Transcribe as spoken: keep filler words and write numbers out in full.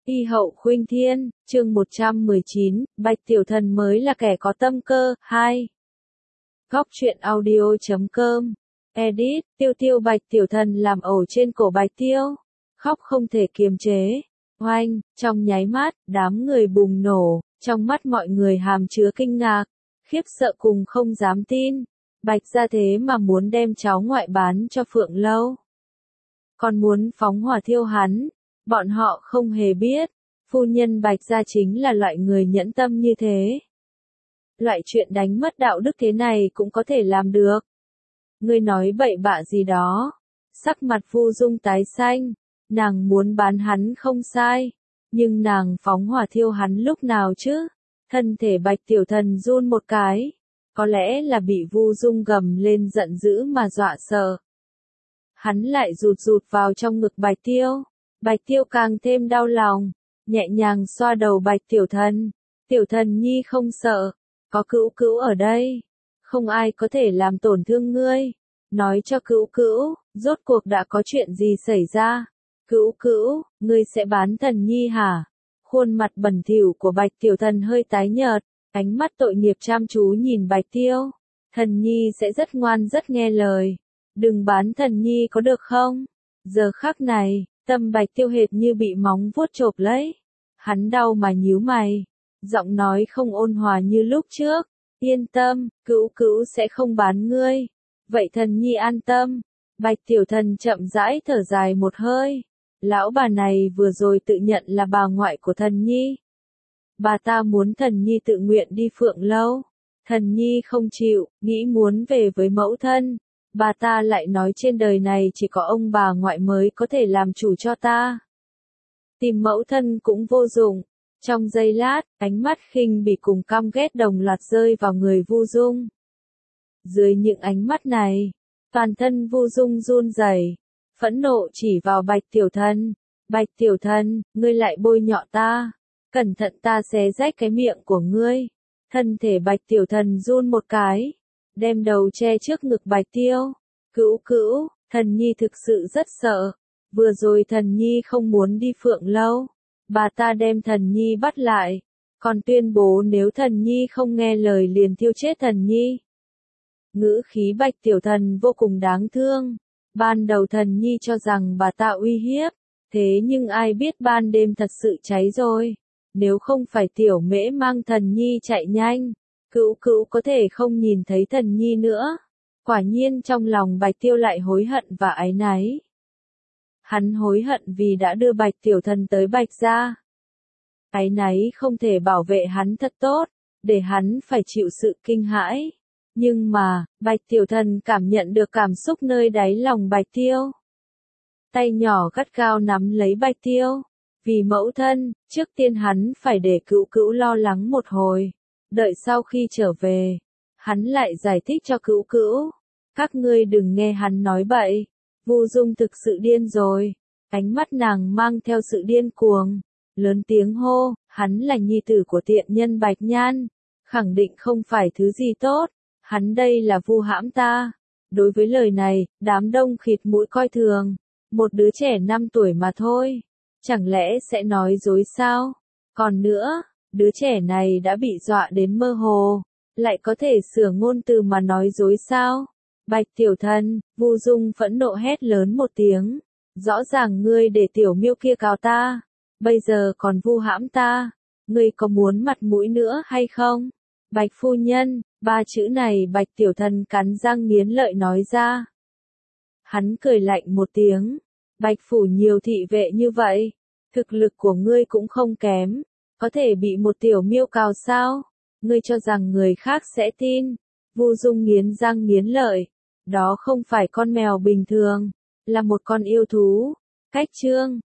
Y hậu khuynh thiên, chương một trăm mười chín, Bạch Tiểu Thần mới là kẻ có tâm cơ, hai. Góc truyện audio chấm com. Edit, tiêu tiêu Bạch Tiểu Thần làm ẩu trên cổ Bạch Tiêu. Khóc không thể kiềm chế. Oanh, trong nháy mắt, đám người bùng nổ, trong mắt mọi người hàm chứa kinh ngạc, khiếp sợ cùng không dám tin. Bạch gia thế mà muốn đem cháu ngoại bán cho Phượng Lâu. Còn muốn phóng hỏa thiêu hắn. Bọn họ không hề biết, phu nhân Bạch gia chính là loại người nhẫn tâm như thế. Loại chuyện đánh mất đạo đức thế này cũng có thể làm được. Ngươi nói bậy bạ gì đó. Sắc mặt Vu Dung tái xanh, nàng muốn bán hắn không sai, nhưng nàng phóng hỏa thiêu hắn lúc nào chứ? Thân thể Bạch Tiểu Thần run một cái, có lẽ là bị Vu Dung gầm lên giận dữ mà dọa sợ. Hắn lại rụt rụt vào trong ngực Bạch Tiêu. Bạch Tiêu càng thêm đau lòng, nhẹ nhàng xoa đầu Bạch Tiểu Thần. Tiểu Thần nhi không sợ, có Cữu Cữu ở đây, không ai có thể làm tổn thương ngươi. Nói cho Cữu Cữu, rốt cuộc đã có chuyện gì xảy ra? Cữu Cữu, ngươi sẽ bán Thần nhi hả? Khuôn mặt bẩn thỉu của Bạch Tiểu Thần hơi tái nhợt, ánh mắt tội nghiệp chăm chú nhìn Bạch Tiêu. Thần nhi sẽ rất ngoan rất nghe lời, đừng bán Thần nhi có được không? Giờ khắc này, tâm Bạch Tiêu hệt như bị móng vuốt chộp lấy. Hắn đau mà nhíu mày, giọng nói không ôn hòa như lúc trước. Yên tâm, Cữu Cữu sẽ không bán ngươi. Vậy Thần nhi an tâm. Bạch Tiểu Thần chậm rãi thở dài một hơi. Lão bà này vừa rồi tự nhận là bà ngoại của Thần nhi. Bà ta muốn Thần nhi tự nguyện đi Phượng Lâu. Thần nhi không chịu, nghĩ muốn về với mẫu thân. Bà ta lại nói trên đời này chỉ có ông bà ngoại mới có thể làm chủ cho ta. Tìm mẫu thân cũng vô dụng. Trong giây lát, ánh mắt khinh bỉ cùng căm ghét đồng loạt rơi vào người Vu Dung. Dưới những ánh mắt này, toàn thân Vu Dung run rẩy, phẫn nộ chỉ vào Bạch Tiểu Thần. Bạch Tiểu Thần, ngươi lại bôi nhọ ta. Cẩn thận ta xé rách cái miệng của ngươi. Thân thể Bạch Tiểu Thần run một cái, đem đầu che trước ngực Bạch Tiêu. Cữu Cữu, Thần nhi thực sự rất sợ. Vừa rồi Thần nhi không muốn đi Phượng Lâu. Bà ta đem Thần nhi bắt lại, còn tuyên bố nếu Thần nhi không nghe lời liền thiêu chết Thần nhi. Ngữ khí Bạch Tiểu Thần vô cùng đáng thương. Ban đầu Thần nhi cho rằng bà ta uy hiếp, thế nhưng ai biết ban đêm thật sự cháy rồi. Nếu không phải Tiểu Mễ mang Thần nhi chạy nhanh, Cữu Cữu có thể không nhìn thấy Thần nhi nữa. Quả nhiên trong lòng Bạch Tiêu lại hối hận và áy náy. Hắn hối hận vì đã đưa Bạch Tiểu Thần tới Bạch gia. Áy náy không thể bảo vệ hắn thật tốt, để hắn phải chịu sự kinh hãi. Nhưng mà, Bạch Tiểu Thần cảm nhận được cảm xúc nơi đáy lòng Bạch Tiêu. Tay nhỏ gắt gao nắm lấy Bạch Tiêu. Vì mẫu thân, trước tiên hắn phải để Cữu Cữu lo lắng một hồi. Đợi sau khi trở về, hắn lại giải thích cho Cữu Cữu. Các ngươi đừng nghe hắn nói bậy. Vu Dung thực sự điên rồi. Ánh mắt nàng mang theo sự điên cuồng. Lớn tiếng hô, hắn là nhi tử của tiện nhân Bạch Nhan. Khẳng định không phải thứ gì tốt. Hắn đây là vu hãm ta. Đối với lời này, đám đông khịt mũi coi thường. Một đứa trẻ năm tuổi mà thôi. Chẳng lẽ sẽ nói dối sao? Còn nữa, đứa trẻ này đã bị dọa đến mơ hồ. Lại có thể sửa ngôn từ mà nói dối sao? Bạch Tiểu Thần, Vu Dung phẫn nộ hét lớn một tiếng. Rõ ràng ngươi để tiểu miêu kia cào ta. Bây giờ còn vu hãm ta. Ngươi có muốn mặt mũi nữa hay không? Bạch phu nhân, ba chữ này Bạch Tiểu Thần cắn răng nghiến lợi nói ra. Hắn cười lạnh một tiếng. Bạch phủ nhiều thị vệ như vậy. Thực lực của ngươi cũng không kém. Có thể bị một tiểu miêu cào sao? Ngươi cho rằng người khác sẽ tin. Vu Dung nghiến răng nghiến lợi. Đó không phải con mèo bình thường, là một con yêu thú. Cách chương